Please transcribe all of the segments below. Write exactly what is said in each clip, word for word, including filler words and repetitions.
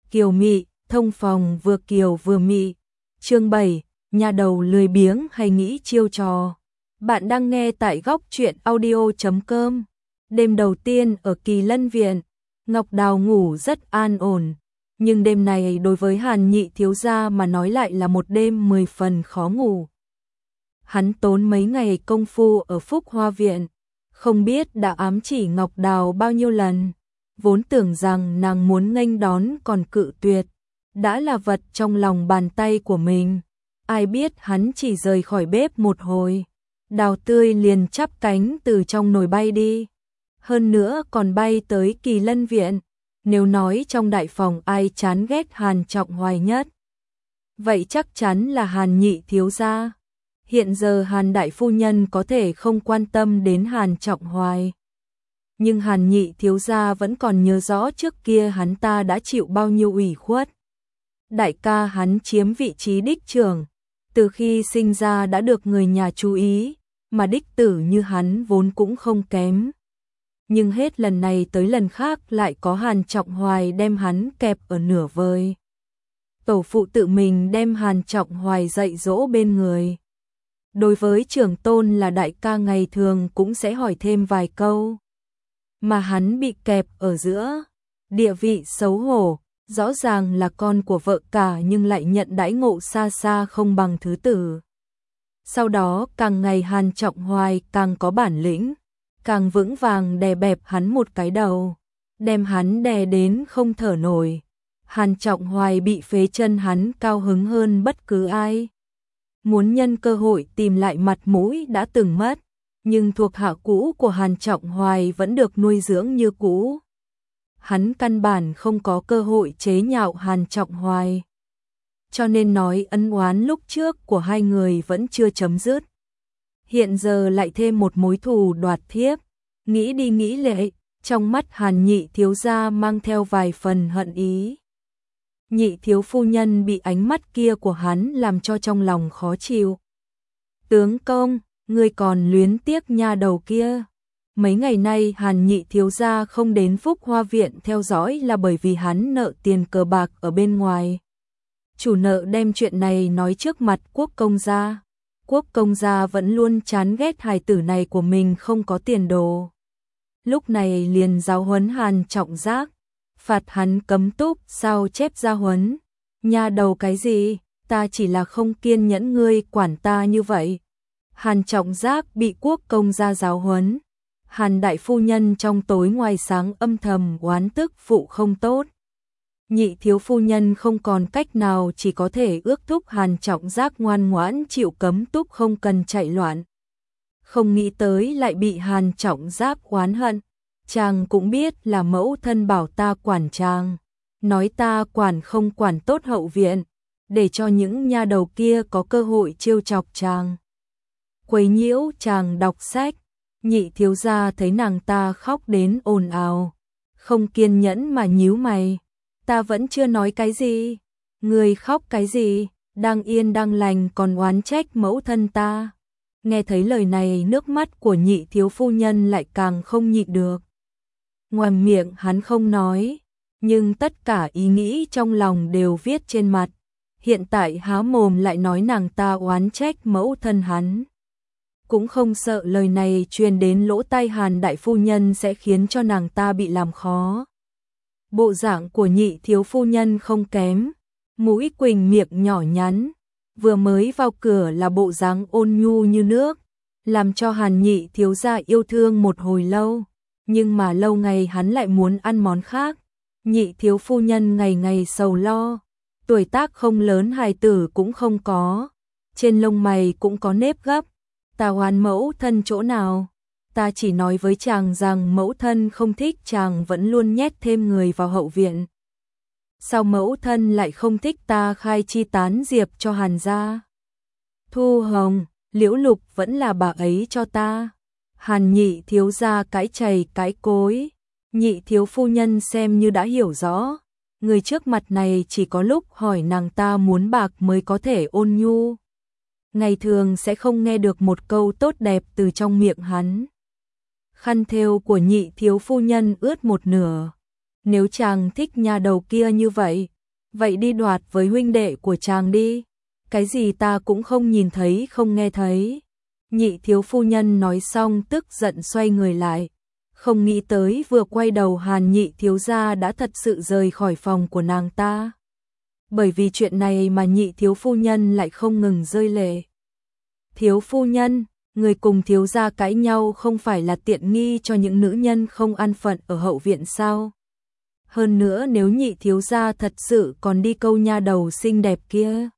kiều mị, thông phòng vừa kiều vừa mị. Chương bảy, nhà đầu lười biếng hay nghĩ chiêu trò. Bạn đang nghe tại góc truyện audio chấm com. Đêm đầu tiên ở Kỳ Lân Viện, Ngọc Đào ngủ rất an ổn, nhưng đêm này đối với Hàn Nhị thiếu gia mà nói lại là một đêm mười phần khó ngủ. Hắn tốn mấy ngày công phu ở Phúc Hoa Viện, không biết đã ám chỉ Ngọc Đào bao nhiêu lần, vốn tưởng rằng nàng muốn nghênh đón còn cự tuyệt, đã là vật trong lòng bàn tay của mình. Ai biết hắn chỉ rời khỏi bếp một hồi, Đào Tươi liền chắp cánh từ trong nồi bay đi. Hơn nữa còn bay tới Kỳ Lân Viện. Nếu nói trong đại phòng ai chán ghét Hàn Trọng Hoài nhất, vậy chắc chắn là Hàn Nhị thiếu gia. Hiện giờ Hàn đại phu nhân có thể không quan tâm đến Hàn Trọng Hoài, nhưng Hàn Nhị thiếu gia vẫn còn nhớ rõ trước kia hắn ta đã chịu bao nhiêu ủy khuất. Đại ca hắn chiếm vị trí đích trưởng, từ khi sinh ra đã được người nhà chú ý, mà đích tử như hắn vốn cũng không kém. Nhưng hết lần này tới lần khác lại có Hàn Trọng Hoài đem hắn kẹp ở nửa vời. Tổ phụ tự mình đem Hàn Trọng Hoài dạy dỗ bên người. Đối với trưởng tôn là đại ca ngày thường cũng sẽ hỏi thêm vài câu. Mà hắn bị kẹp ở giữa, địa vị xấu hổ, rõ ràng là con của vợ cả nhưng lại nhận đãi ngộ xa xa không bằng thứ tử. Sau đó càng ngày Hàn Trọng Hoài càng có bản lĩnh, càng vững vàng đè bẹp hắn một cái đầu, đem hắn đè đến không thở nổi. Hàn Trọng Hoài bị phế chân hắn cao hứng hơn bất cứ ai. Muốn nhân cơ hội tìm lại mặt mũi đã từng mất, nhưng thuộc hạ cũ của Hàn Trọng Hoài vẫn được nuôi dưỡng như cũ. Hắn căn bản không có cơ hội chế nhạo Hàn Trọng Hoài. Cho nên nói ân oán lúc trước của hai người vẫn chưa chấm dứt. Hiện giờ lại thêm một mối thù đoạt thiếp, nghĩ đi nghĩ lại, trong mắt Hàn Nhị thiếu gia mang theo vài phần hận ý. Nhị thiếu phu nhân bị ánh mắt kia của hắn làm cho trong lòng khó chịu. Tướng công, ngươi còn luyến tiếc nha đầu kia. Mấy ngày nay Hàn Nhị thiếu gia không đến Phúc Hoa Viện theo dõi là bởi vì hắn nợ tiền cờ bạc ở bên ngoài. Chủ nợ đem chuyện này nói trước mặt Quốc công gia. Quốc công gia vẫn luôn chán ghét hài tử này của mình không có tiền đồ. Lúc này liền giáo huấn Hàn Trọng Giác, phạt hắn cấm túc sao chép gia huấn. Nha đầu cái gì, ta chỉ là không kiên nhẫn ngươi quản ta như vậy. Hàn Trọng Giác bị Quốc công gia giáo huấn. Hàn đại phu nhân trong tối ngoài sáng âm thầm oán tức phụ không tốt. Nhị thiếu phu nhân không còn cách nào chỉ có thể ước thúc Hàn Trọng Giác ngoan ngoãn chịu cấm túc không cần chạy loạn. Không nghĩ tới lại bị Hàn Trọng Giác oán hận. Chàng cũng biết là mẫu thân bảo ta quản chàng, nói ta quản không quản tốt hậu viện, để cho những nha đầu kia có cơ hội trêu chọc chàng, quấy nhiễu chàng đọc sách. Nhị thiếu gia thấy nàng ta khóc đến ồn ào, không kiên nhẫn mà nhíu mày. Ta vẫn chưa nói cái gì, người khóc cái gì, đang yên đang lành còn oán trách mẫu thân ta. Nghe thấy lời này nước mắt của nhị thiếu phu nhân lại càng không nhịn được. Ngoài miệng hắn không nói, nhưng tất cả ý nghĩ trong lòng đều viết trên mặt. Hiện tại há mồm lại nói nàng ta oán trách mẫu thân hắn. Cũng không sợ lời này truyền đến lỗ tai Hàn đại phu nhân sẽ khiến cho nàng ta bị làm khó. Bộ dạng của nhị thiếu phu nhân không kém, mũi quỳnh miệng nhỏ nhắn, vừa mới vào cửa là bộ dáng ôn nhu như nước, làm cho Hàn Nhị thiếu gia yêu thương một hồi lâu, nhưng mà lâu ngày hắn lại muốn ăn món khác. Nhị thiếu phu nhân ngày ngày sầu lo, tuổi tác không lớn hài tử cũng không có, trên lông mày cũng có nếp gấp. Ta oán mẫu thân chỗ nào? Ta chỉ nói với chàng rằng mẫu thân không thích chàng vẫn luôn nhét thêm người vào hậu viện. Sao mẫu thân lại không thích ta khai chi tán diệp cho Hàn gia? Thu Hồng, Liễu Lục vẫn là bà ấy cho ta. Hàn Nhị thiếu gia cãi chày cãi cối. Nhị thiếu phu nhân xem như đã hiểu rõ. Người trước mặt này chỉ có lúc hỏi nàng ta muốn bạc mới có thể ôn nhu. Ngày thường sẽ không nghe được một câu tốt đẹp từ trong miệng hắn. Khăn thêu của nhị thiếu phu nhân ướt một nửa. Nếu chàng thích nha đầu kia như vậy, vậy đi đoạt với huynh đệ của chàng đi, cái gì ta cũng không nhìn thấy không nghe thấy. Nhị thiếu phu nhân nói xong tức giận xoay người lại, không nghĩ tới vừa quay đầu Hàn nhị thiếu gia đã thật sự rời khỏi phòng của nàng ta. Bởi vì chuyện này mà nhị thiếu phu nhân lại không ngừng rơi lệ. Thiếu phu nhân, người cùng thiếu gia cãi nhau không phải là tiện nghi cho những nữ nhân không an phận ở hậu viện sao? Hơn nữa nếu nhị thiếu gia thật sự còn đi câu nha đầu xinh đẹp kia,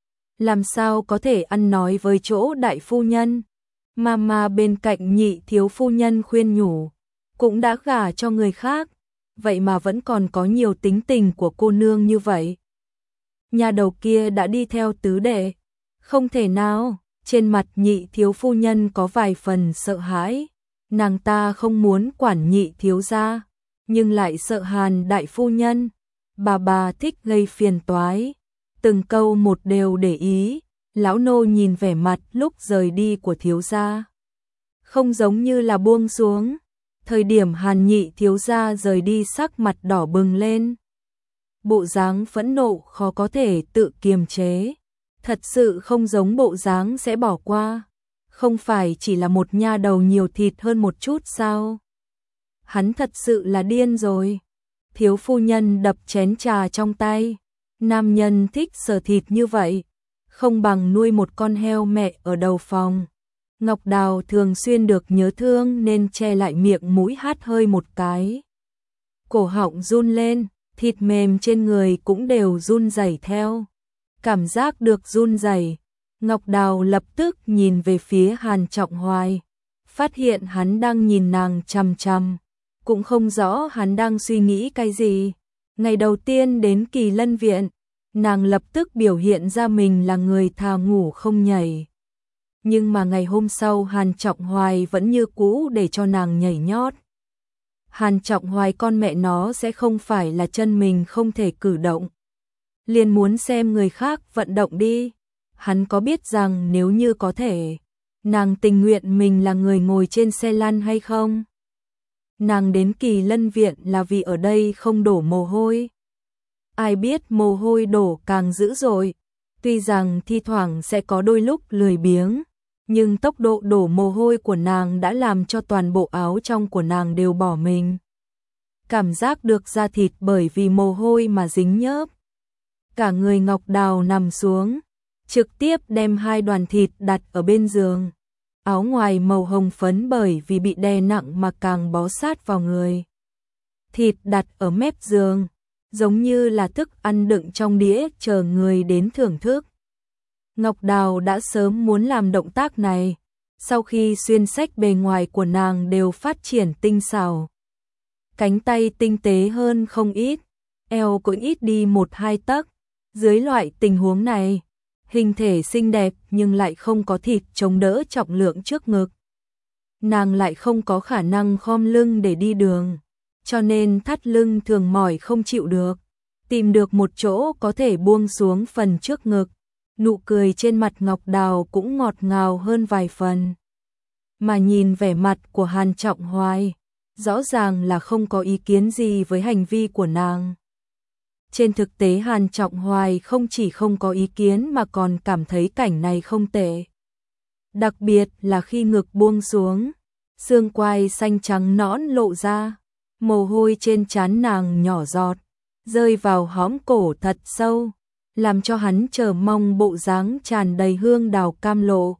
làm sao có thể ăn nói với chỗ đại phu nhân? Mama bên cạnh nhị thiếu phu nhân khuyên nhủ, cũng đã gả cho người khác, vậy mà vẫn còn có nhiều tính tình của cô nương như vậy. Nhà đầu kia đã đi theo tứ đệ, không thể nào. Trên mặt nhị thiếu phu nhân có vài phần sợ hãi, nàng ta không muốn quản nhị thiếu gia, nhưng lại sợ Hàn đại phu nhân, bà bà thích gây phiền toái, từng câu một đều để ý. Lão nô nhìn vẻ mặt lúc rời đi của thiếu gia, không giống như là buông xuống. Thời điểm Hàn nhị thiếu gia rời đi sắc mặt đỏ bừng lên, bộ dáng phẫn nộ khó có thể tự kiềm chế, thật sự không giống bộ dáng sẽ bỏ qua. Không phải chỉ là một nha đầu nhiều thịt hơn một chút sao? Hắn thật sự là điên rồi. Thiếu phu nhân đập chén trà trong tay, nam nhân thích sờ thịt như vậy, không bằng nuôi một con heo mẹ ở đầu phòng. Ngọc Đào thường xuyên được nhớ thương nên che lại miệng mũi hát hơi một cái. Cổ họng run lên, thịt mềm trên người cũng đều run rẩy theo. Cảm giác được run rẩy, Ngọc Đào lập tức nhìn về phía Hàn Trọng Hoài, phát hiện hắn đang nhìn nàng chằm chằm, cũng không rõ hắn đang suy nghĩ cái gì. Ngày đầu tiên đến Kỳ Lân viện, nàng lập tức biểu hiện ra mình là người thà ngủ không nhảy. Nhưng mà ngày hôm sau Hàn Trọng Hoài vẫn như cũ để cho nàng nhảy nhót. Hàn Trọng Hoài con mẹ nó sẽ không phải là chân mình không thể cử động, liền muốn xem người khác vận động đi. Hắn có biết rằng nếu như có thể, nàng tình nguyện mình là người ngồi trên xe lăn hay không? Nàng đến Kỳ Lân viện là vì ở đây không đổ mồ hôi. Ai biết mồ hôi đổ càng dữ dội, tuy rằng thi thoảng sẽ có đôi lúc lười biếng, nhưng tốc độ đổ mồ hôi của nàng đã làm cho toàn bộ áo trong của nàng đều bỏ mình. Cảm giác được da thịt bởi vì mồ hôi mà dính nhớp. Cả người Ngọc Đào nằm xuống, trực tiếp đem hai đoàn thịt đặt ở bên giường. Áo ngoài màu hồng phấn bởi vì bị đè nặng mà càng bó sát vào người. Thịt đặt ở mép giường, giống như là thức ăn đựng trong đĩa chờ người đến thưởng thức. Ngọc Đào đã sớm muốn làm động tác này, sau khi xuyên xách bề ngoài của nàng đều phát triển tinh xảo. Cánh tay tinh tế hơn không ít, eo cũng ít đi một hai tấc. Dưới loại tình huống này, hình thể xinh đẹp nhưng lại không có thịt chống đỡ trọng lượng trước ngực. Nàng lại không có khả năng khom lưng để đi đường, cho nên thắt lưng thường mỏi không chịu được. Tìm được một chỗ có thể buông xuống phần trước ngực, nụ cười trên mặt Ngọc Đào cũng ngọt ngào hơn vài phần. Mà nhìn vẻ mặt của Hàn Trọng Hoài, rõ ràng là không có ý kiến gì với hành vi của nàng. Trên thực tế Hàn Trọng Hoài không chỉ không có ý kiến mà còn cảm thấy cảnh này không tệ. Đặc biệt là khi ngực buông xuống, xương quai xanh trắng nõn lộ ra, mồ hôi trên trán nàng nhỏ giọt, rơi vào hõm cổ thật sâu, làm cho hắn chờ mong bộ dáng tràn đầy hương đào cam lộ.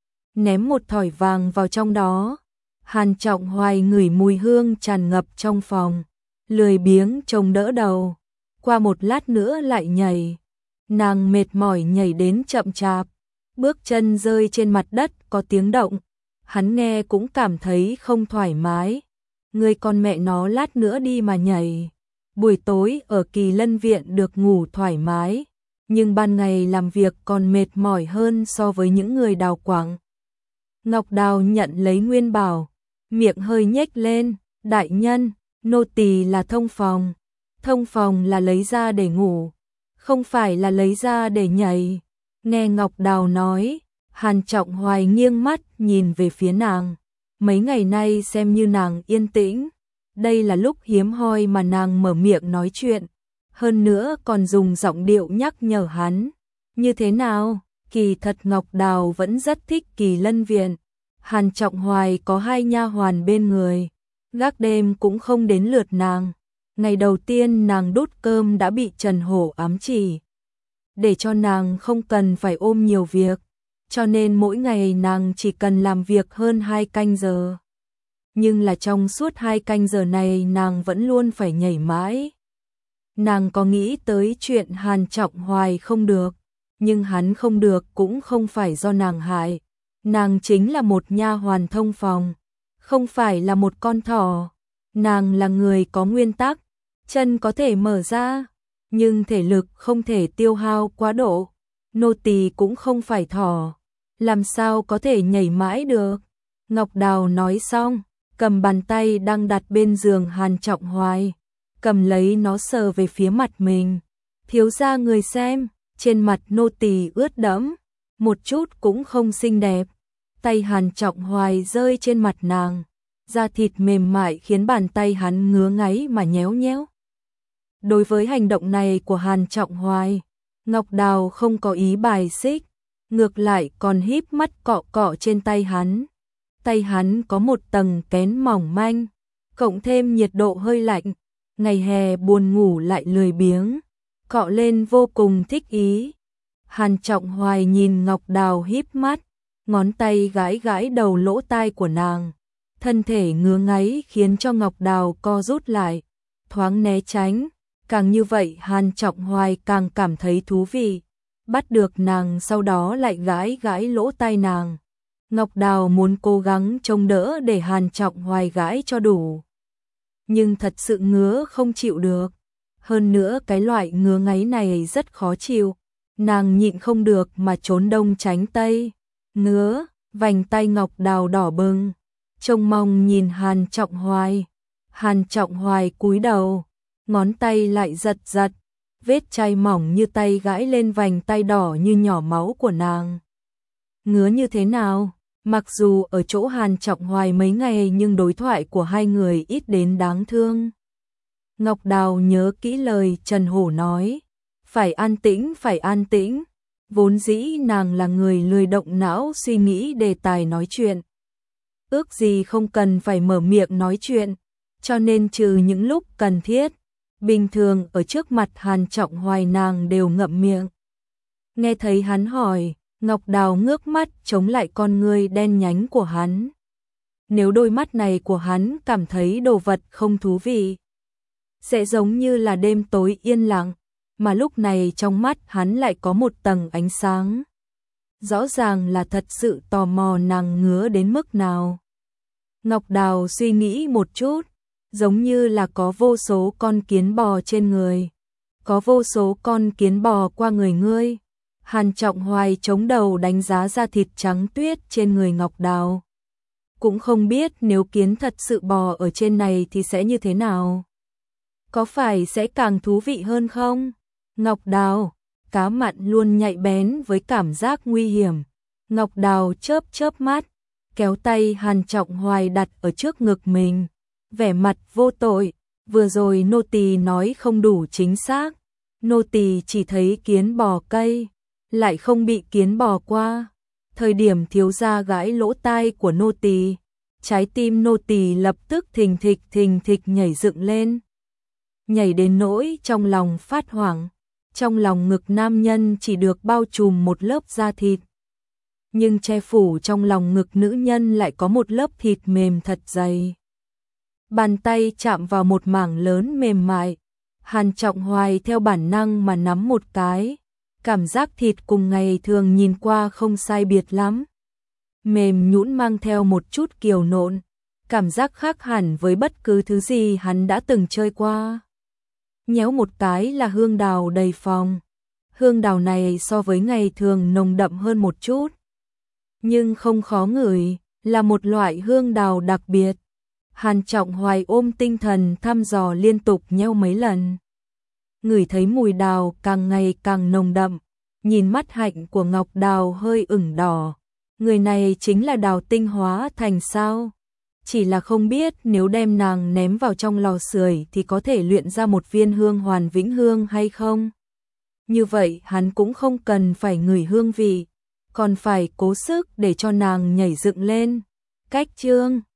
Ném một thỏi vàng vào trong đó, Hàn Trọng Hoài ngửi mùi hương tràn ngập trong phòng, lười biếng trông đỡ đầu. Qua một lát nữa lại nhảy, nàng mệt mỏi nhảy đến chậm chạp, bước chân rơi trên mặt đất có tiếng động, hắn nghe cũng cảm thấy không thoải mái. Người con mẹ nó lát nữa đi mà nhảy, buổi tối ở Kỳ Lân viện được ngủ thoải mái, nhưng ban ngày làm việc còn mệt mỏi hơn so với những người đào quảng. Ngọc Đào nhận lấy nguyên bảo, miệng hơi nhếch lên, đại nhân, nô tỳ là thông phòng. Thông phòng là lấy ra để ngủ, không phải là lấy ra để nhảy. Nghe Ngọc Đào nói, Hàn Trọng Hoài nghiêng mắt nhìn về phía nàng. Mấy ngày nay xem như nàng yên tĩnh, đây là lúc hiếm hoi mà nàng mở miệng nói chuyện, hơn nữa còn dùng giọng điệu nhắc nhở hắn. Như thế nào? Kỳ thật Ngọc Đào vẫn rất thích Kỳ Lân Viện. Hàn Trọng Hoài có hai nha hoàn bên người, gác đêm cũng không đến lượt nàng. Ngày đầu tiên nàng đút cơm đã bị Trần Hổ ám chỉ, để cho nàng không cần phải ôm nhiều việc, cho nên mỗi ngày nàng chỉ cần làm việc hơn hai canh giờ. Nhưng là trong suốt hai canh giờ này nàng vẫn luôn phải nhảy mãi. Nàng có nghĩ tới chuyện Hàn Trọng Hoài không được, nhưng hắn không được cũng không phải do nàng hại. Nàng chính là một nha hoàn thông phòng, không phải là một con thỏ. Nàng là người có nguyên tắc, chân có thể mở ra, nhưng thể lực không thể tiêu hao quá độ. Nô tỳ cũng không phải thỏ, làm sao có thể nhảy mãi được. Ngọc Đào nói xong, cầm bàn tay đang đặt bên giường Hàn Trọng Hoài, cầm lấy nó sờ về phía mặt mình. Thiếu gia người xem, trên mặt nô tỳ ướt đẫm, một chút cũng không xinh đẹp. Tay Hàn Trọng Hoài rơi trên mặt nàng, da thịt mềm mại khiến bàn tay hắn ngứa ngáy mà nhéo nhéo. Đối với hành động này của Hàn Trọng Hoài, Ngọc Đào không có ý bài xích, ngược lại còn híp mắt cọ cọ trên tay hắn. Tay hắn có một tầng kén mỏng manh, cộng thêm nhiệt độ hơi lạnh, ngày hè buồn ngủ lại lười biếng, cọ lên vô cùng thích ý. Hàn Trọng Hoài nhìn Ngọc Đào híp mắt, ngón tay gãi gãi đầu lỗ tai của nàng, thân thể ngứa ngáy khiến cho Ngọc Đào co rút lại, thoáng né tránh. Càng như vậy Hàn Trọng Hoài càng cảm thấy thú vị, bắt được nàng sau đó lại gãi gãi lỗ tai nàng. Ngọc Đào muốn cố gắng chống đỡ để Hàn Trọng Hoài gãi cho đủ, nhưng thật sự ngứa không chịu được. Hơn nữa cái loại ngứa ngáy này rất khó chịu, nàng nhịn không được mà trốn đông tránh tây. Ngứa, vành tay Ngọc Đào đỏ bừng, trông mong nhìn Hàn Trọng Hoài. Hàn Trọng Hoài cúi đầu, ngón tay lại giật giật, vết chai mỏng như tay gãi lên vành tay đỏ như nhỏ máu của nàng. Ngứa như thế nào? Mặc dù ở chỗ Hàn Trọng Hoài mấy ngày nhưng đối thoại của hai người ít đến đáng thương. Ngọc Đào nhớ kỹ lời Trần Hổ nói, phải an tĩnh, phải an tĩnh. Vốn dĩ nàng là người lười động não suy nghĩ đề tài nói chuyện, ước gì không cần phải mở miệng nói chuyện, cho nên trừ những lúc cần thiết, bình thường ở trước mặt Hàn Trọng Hoài nàng đều ngậm miệng. Nghe thấy hắn hỏi, Ngọc Đào ngước mắt chống lại con ngươi đen nhánh của hắn. Nếu đôi mắt này của hắn cảm thấy đồ vật không thú vị, sẽ giống như là đêm tối yên lặng, mà lúc này trong mắt hắn lại có một tầng ánh sáng. Rõ ràng là thật sự tò mò nàng ngứa đến mức nào. Ngọc Đào suy nghĩ một chút, giống như là có vô số con kiến bò trên người, có vô số con kiến bò qua người ngươi. Hàn Trọng Hoài chống đầu đánh giá da thịt trắng tuyết trên người Ngọc Đào. Cũng không biết nếu kiến thật sự bò ở trên này thì sẽ như thế nào. Có phải sẽ càng thú vị hơn không? Ngọc Đào, cá mặn luôn nhạy bén với cảm giác nguy hiểm. Ngọc Đào chớp chớp mắt, kéo tay Hàn Trọng Hoài đặt ở trước ngực mình, vẻ mặt vô tội. Vừa rồi nô tỳ nói không đủ chính xác, nô tỳ chỉ thấy kiến bò cây, lại không bị kiến bò qua. Thời điểm thiếu gia gãi lỗ tai của nô tỳ, trái tim nô tỳ lập tức thình thịch thình thịch nhảy dựng lên, nhảy đến nỗi trong lòng phát hoảng. Trong lòng ngực nam nhân chỉ được bao trùm một lớp da thịt, nhưng che phủ trong lòng ngực nữ nhân lại có một lớp thịt mềm thật dày. Bàn tay chạm vào một mảng lớn mềm mại, Hàn Trọng Hoài theo bản năng mà nắm một cái, cảm giác thịt cùng ngày thường nhìn qua không sai biệt lắm. Mềm nhũn mang theo một chút kiều nộn, cảm giác khác hẳn với bất cứ thứ gì hắn đã từng chơi qua. Nhéo một cái là hương đào đầy phòng. Hương đào này so với ngày thường nồng đậm hơn một chút, nhưng không khó ngửi, là một loại hương đào đặc biệt. Hàn Trọng Hoài ôm tinh thần thăm dò liên tục nhéo mấy lần. Ngửi thấy mùi đào càng ngày càng nồng đậm, nhìn mắt hạnh của Ngọc Đào hơi ửng đỏ. Người này chính là đào tinh hóa thành sao? chỉ là không biết nếu đem nàng ném vào trong lò sưởi thì có thể luyện ra một viên hương hoàn vĩnh hương hay không. Như vậy hắn cũng không cần phải ngửi hương vị, còn phải cố sức để cho nàng nhảy dựng lên. Cách chương